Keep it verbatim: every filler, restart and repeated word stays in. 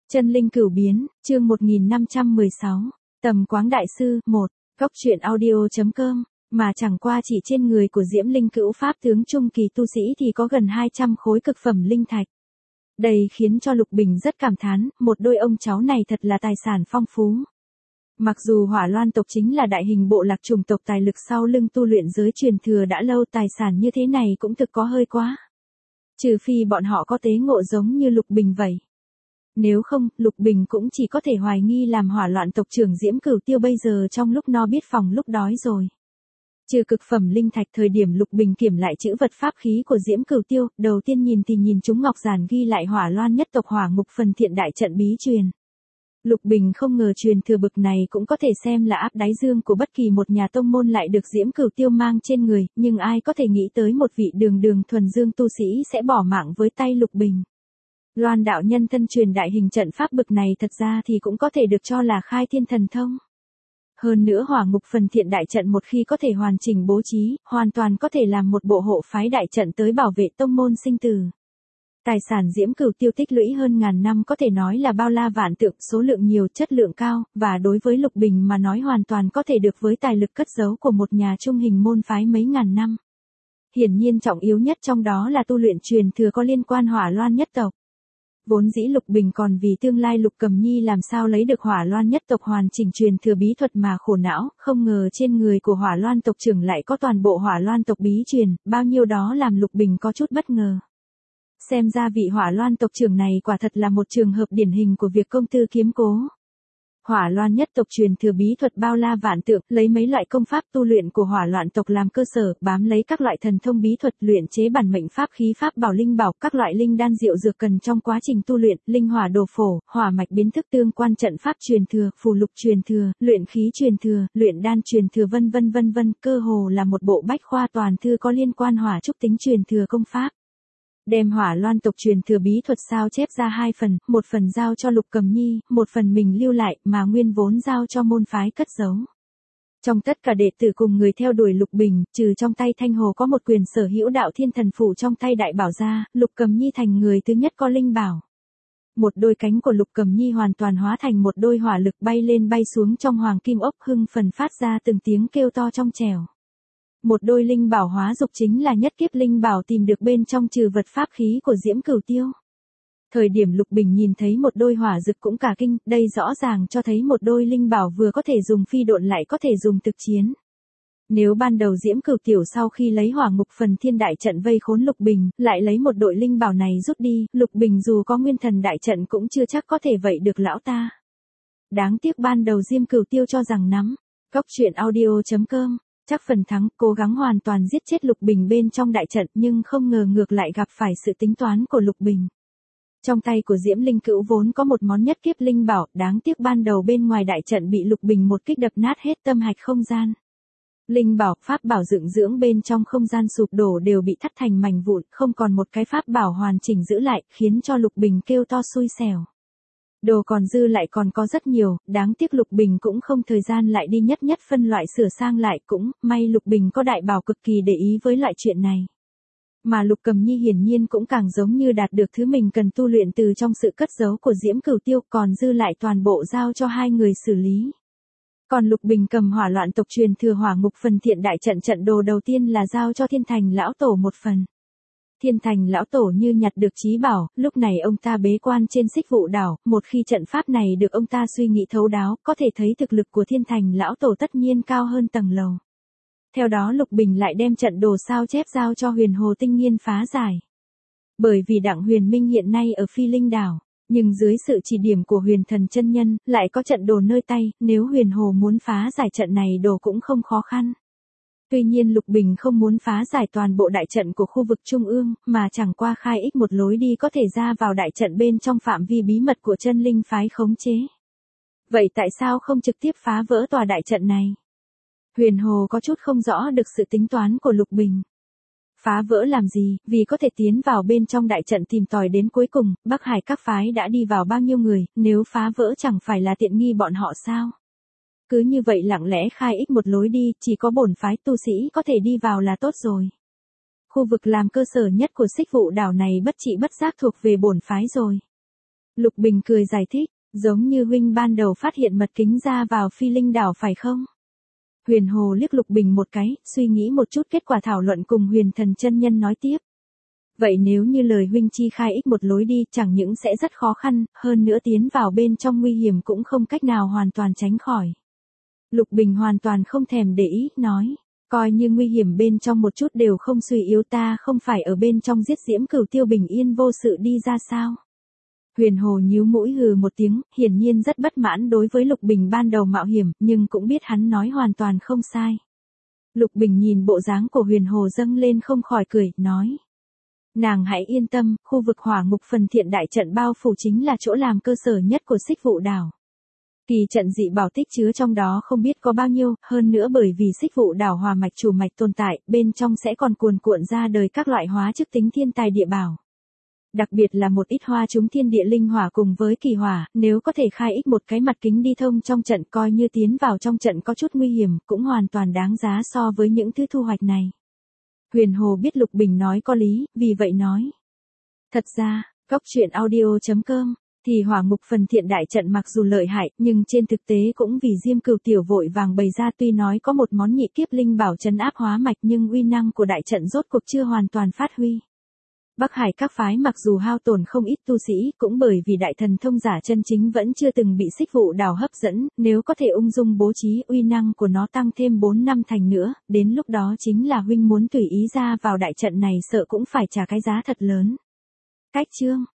Chân linh cửu biến, chương một nghìn năm trăm mười sáu. Tầm Quáng Đại Sư, một. Góc truyện audio.com, mà chẳng qua chỉ trên người của Diễm Linh Cữu Pháp tướng trung kỳ tu sĩ thì có gần hai trăm khối cực phẩm linh thạch. Đây khiến cho Lục Bình rất cảm thán, một đôi ông cháu này thật là tài sản phong phú. Mặc dù Hỏa Loan tộc chính là đại hình bộ lạc chủng tộc tài lực sau lưng tu luyện giới truyền thừa đã lâu, tài sản như thế này cũng thực có hơi quá. Trừ phi bọn họ có tế ngộ giống như Lục Bình vậy. Nếu không, Lục Bình cũng chỉ có thể hoài nghi làm Hỏa Loạn tộc trưởng Diễm Cửu Tiêu bây giờ trong lúc no biết phòng lúc đói rồi. Trừ cực phẩm linh thạch, thời điểm Lục Bình kiểm lại chữ vật pháp khí của Diễm Cửu Tiêu, đầu tiên nhìn thì nhìn chúng ngọc giản ghi lại Hỏa Loan nhất tộc Hỏa Ngục Phần Thiện đại trận bí truyền. Lục Bình không ngờ truyền thừa bực này cũng có thể xem là áp đáy dương của bất kỳ một nhà tông môn lại được Diễm Cửu Tiêu mang trên người, nhưng ai có thể nghĩ tới một vị đường đường thuần dương tu sĩ sẽ bỏ mạng với tay Lục Bình. Loan đạo nhân thân truyền đại hình trận pháp bực này thật ra thì cũng có thể được cho là khai thiên thần thông. Hơn nữa Hỏa Ngục Phần Thiện đại trận một khi có thể hoàn chỉnh bố trí, hoàn toàn có thể làm một bộ hộ phái đại trận tới bảo vệ tông môn sinh tử. Tài sản Diễm Cửu Tiêu tích lũy hơn ngàn năm có thể nói là bao la vạn tượng, số lượng nhiều, chất lượng cao, và đối với Lục Bình mà nói hoàn toàn có thể được với tài lực cất giấu của một nhà trung hình môn phái mấy ngàn năm. Hiển nhiên trọng yếu nhất trong đó là tu luyện truyền thừa có liên quan Hỏa Loan nhất tộc. Vốn dĩ Lục Bình còn vì tương lai Lục Cầm Nhi làm sao lấy được Hỏa Loan nhất tộc hoàn chỉnh truyền thừa bí thuật mà khổ não, không ngờ trên người của Hỏa Loan tộc trưởng lại có toàn bộ Hỏa Loan tộc bí truyền, bao nhiêu đó làm Lục Bình có chút bất ngờ. Xem ra vị Hỏa Loan tộc trưởng này quả thật là một trường hợp điển hình của việc công tư kiếm cố. Hỏa Loan nhất tộc truyền thừa bí thuật bao la vạn tượng, lấy mấy loại công pháp tu luyện của Hỏa Loan tộc làm cơ sở, bám lấy các loại thần thông bí thuật luyện chế bản mệnh pháp khí pháp bảo linh bảo, các loại linh đan diệu dược cần trong quá trình tu luyện, linh hỏa đồ phổ, hỏa mạch biến thức tương quan trận pháp truyền thừa, phù lục truyền thừa, luyện khí truyền thừa, luyện đan truyền thừa vân vân vân vân, cơ hồ là một bộ bách khoa toàn thư có liên quan hỏa trúc tính truyền thừa công pháp. Đem Hỏa Loan tộc truyền thừa bí thuật sao chép ra hai phần, một phần giao cho Lục Cầm Nhi, một phần mình lưu lại, mà nguyên vốn giao cho môn phái cất giấu. Trong tất cả đệ tử cùng người theo đuổi Lục Bình, trừ trong tay Thanh Hồ có một quyền sở hữu đạo thiên thần phủ trong tay Đại Bảo ra, Lục Cầm Nhi thành người thứ nhất có linh bảo. Một đôi cánh của Lục Cầm Nhi hoàn toàn hóa thành một đôi hỏa lực bay lên bay xuống trong hoàng kim ốc, hưng phần phát ra từng tiếng kêu to trong trẻo. Một đôi linh bảo hóa dục chính là nhất kiếp linh bảo tìm được bên trong trừ vật pháp khí của Diễm Cửu Tiêu. Thời điểm Lục Bình nhìn thấy một đôi hỏa dực cũng cả kinh, đây rõ ràng cho thấy một đôi linh bảo vừa có thể dùng phi độn lại có thể dùng thực chiến. Nếu ban đầu Diễm Cửu Tiểu sau khi lấy Hỏa Ngục Phần Thiên đại trận vây khốn Lục Bình, lại lấy một đội linh bảo này rút đi, Lục Bình dù có nguyên thần đại trận cũng chưa chắc có thể vậy được lão ta. Đáng tiếc ban đầu Diễm Cửu Tiêu cho rằng nắm. Góc truyện audio.com chắc phần thắng, cố gắng hoàn toàn giết chết Lục Bình bên trong đại trận, nhưng không ngờ ngược lại gặp phải sự tính toán của Lục Bình. Trong tay của Diễm Linh Cữu vốn có một món nhất kiếp linh bảo, đáng tiếc ban đầu bên ngoài đại trận bị Lục Bình một kích đập nát hết tâm hạch không gian. Linh bảo, pháp bảo dựng dưỡng bên trong không gian sụp đổ đều bị thắt thành mảnh vụn, không còn một cái pháp bảo hoàn chỉnh giữ lại, khiến cho Lục Bình kêu to xui xẻo. Đồ còn dư lại còn có rất nhiều, đáng tiếc Lục Bình cũng không thời gian lại đi nhất nhất phân loại sửa sang lại, cũng may Lục Bình có Đại Bảo cực kỳ để ý với loại chuyện này. Mà Lục Cầm Nhi hiển nhiên cũng càng giống như đạt được thứ mình cần tu luyện từ trong sự cất giấu của Diễm Cửu Tiêu, còn dư lại toàn bộ giao cho hai người xử lý. Còn Lục Bình cầm Hỏa Loạn tộc truyền thừa Hỏa Ngục Phần Thiện đại trận, trận đồ đầu tiên là giao cho Thiên Thành lão tổ một phần. Thiên Thành lão tổ như nhặt được chí bảo, lúc này ông ta bế quan trên Xích Vụ đảo, một khi trận pháp này được ông ta suy nghĩ thấu đáo, có thể thấy thực lực của Thiên Thành lão tổ tất nhiên cao hơn tầng lầu. Theo đó Lục Bình lại đem trận đồ sao chép giao cho Huyền Hồ Tinh Nghiên phá giải. Bởi vì Đặng Huyền Minh hiện nay ở Phi Linh đảo, nhưng dưới sự chỉ điểm của Huyền Thần chân nhân, lại có trận đồ nơi tay, nếu Huyền Hồ muốn phá giải trận này đồ cũng không khó khăn. Tuy nhiên Lục Bình không muốn phá giải toàn bộ đại trận của khu vực Trung ương, mà chẳng qua khai ích một lối đi có thể ra vào đại trận bên trong phạm vi bí mật của chân linh phái khống chế. Vậy tại sao không trực tiếp phá vỡ tòa đại trận này? Huyền Hồ có chút không rõ được sự tính toán của Lục Bình. Phá vỡ làm gì, vì có thể tiến vào bên trong đại trận tìm tòi đến cuối cùng, Bắc Hải các phái đã đi vào bao nhiêu người, nếu phá vỡ chẳng phải là tiện nghi bọn họ sao? Cứ như vậy lặng lẽ khai ích một lối đi, chỉ có bổn phái tu sĩ có thể đi vào là tốt rồi. Khu vực làm cơ sở nhất của Xích Vụ đảo này bất trị bất giác thuộc về bổn phái rồi. Lục Bình cười giải thích, giống như huynh ban đầu phát hiện mật kính ra vào Phi Linh đảo phải không? Huyền Hồ liếc Lục Bình một cái, suy nghĩ một chút kết quả thảo luận cùng Huyền Thần chân nhân nói tiếp. Vậy nếu như lời huynh chi khai ích một lối đi chẳng những sẽ rất khó khăn, hơn nữa tiến vào bên trong nguy hiểm cũng không cách nào hoàn toàn tránh khỏi. Lục Bình hoàn toàn không thèm để ý, nói, coi như nguy hiểm bên trong một chút đều không suy yếu, ta không phải ở bên trong giết Diễm Cửu Tiêu bình yên vô sự đi ra sao? Huyền Hồ nhíu mũi hừ một tiếng, hiển nhiên rất bất mãn đối với Lục Bình ban đầu mạo hiểm, nhưng cũng biết hắn nói hoàn toàn không sai. Lục Bình nhìn bộ dáng của Huyền Hồ dâng lên không khỏi cười, nói. Nàng hãy yên tâm, khu vực hỏa ngục phần thiện đại trận bao phủ chính là chỗ làm cơ sở nhất của Xích Vụ Đảo. Kỳ trận dị bảo tích chứa trong đó không biết có bao nhiêu, hơn nữa bởi vì Xích Vụ Đảo hỏa mạch chủ mạch tồn tại, bên trong sẽ còn cuồn cuộn ra đời các loại hóa chức tính thiên tài địa bảo. Đặc biệt là một ít hoa chúng thiên địa linh hỏa cùng với kỳ hỏa, nếu có thể khai ích một cái mặt kính đi thông trong trận coi như tiến vào trong trận có chút nguy hiểm, cũng hoàn toàn đáng giá so với những thứ thu hoạch này. Huyền Hồ biết Lục Bình nói có lý, vì vậy nói. Thật ra, góc truyện audio chấm com, thì hỏa ngục phần thiện đại trận mặc dù lợi hại, nhưng trên thực tế cũng vì Diêm Cửu Tiểu vội vàng bày ra, tuy nói có một món nhị kiếp linh bảo trấn áp hóa mạch nhưng uy năng của đại trận rốt cuộc chưa hoàn toàn phát huy. Bắc Hải các phái mặc dù hao tổn không ít tu sĩ, cũng bởi vì đại thần thông giả chân chính vẫn chưa từng bị Xích Vụ Đảo hấp dẫn, nếu có thể ung dung bố trí, uy năng của nó tăng thêm bốn năm thành nữa, đến lúc đó chính là huynh muốn tùy ý ra vào đại trận này sợ cũng phải trả cái giá thật lớn. Cách chương